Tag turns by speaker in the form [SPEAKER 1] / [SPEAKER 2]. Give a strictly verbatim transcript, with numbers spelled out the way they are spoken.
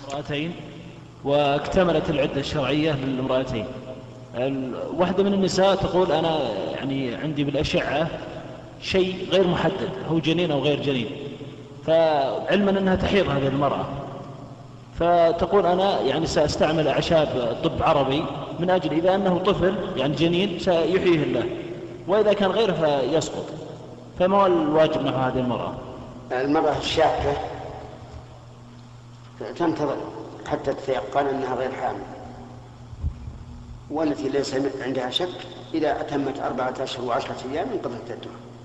[SPEAKER 1] امرأتين واكتملت العدة الشرعية للامرأتين. واحدة من النساء تقول أنا يعني عندي بالأشعة شيء غير محدد، هو جنين أو غير جنين، فعلما أنها تحيض هذه المرأة، فتقول أنا يعني سأستعمل أعشاب طب عربي من أجل إذا أنه طفل يعني جنين سيحييه الله، وإذا كان غيره فيسقط. فما هو الواجب نحو هذه المرأة؟
[SPEAKER 2] المرأة الشاكة تنتظر حتى تتيقن أنها غير حامل، والتي ليس عندها شك إذا أتمت أربعة أشهر وعشرة أيام انقضت العدة.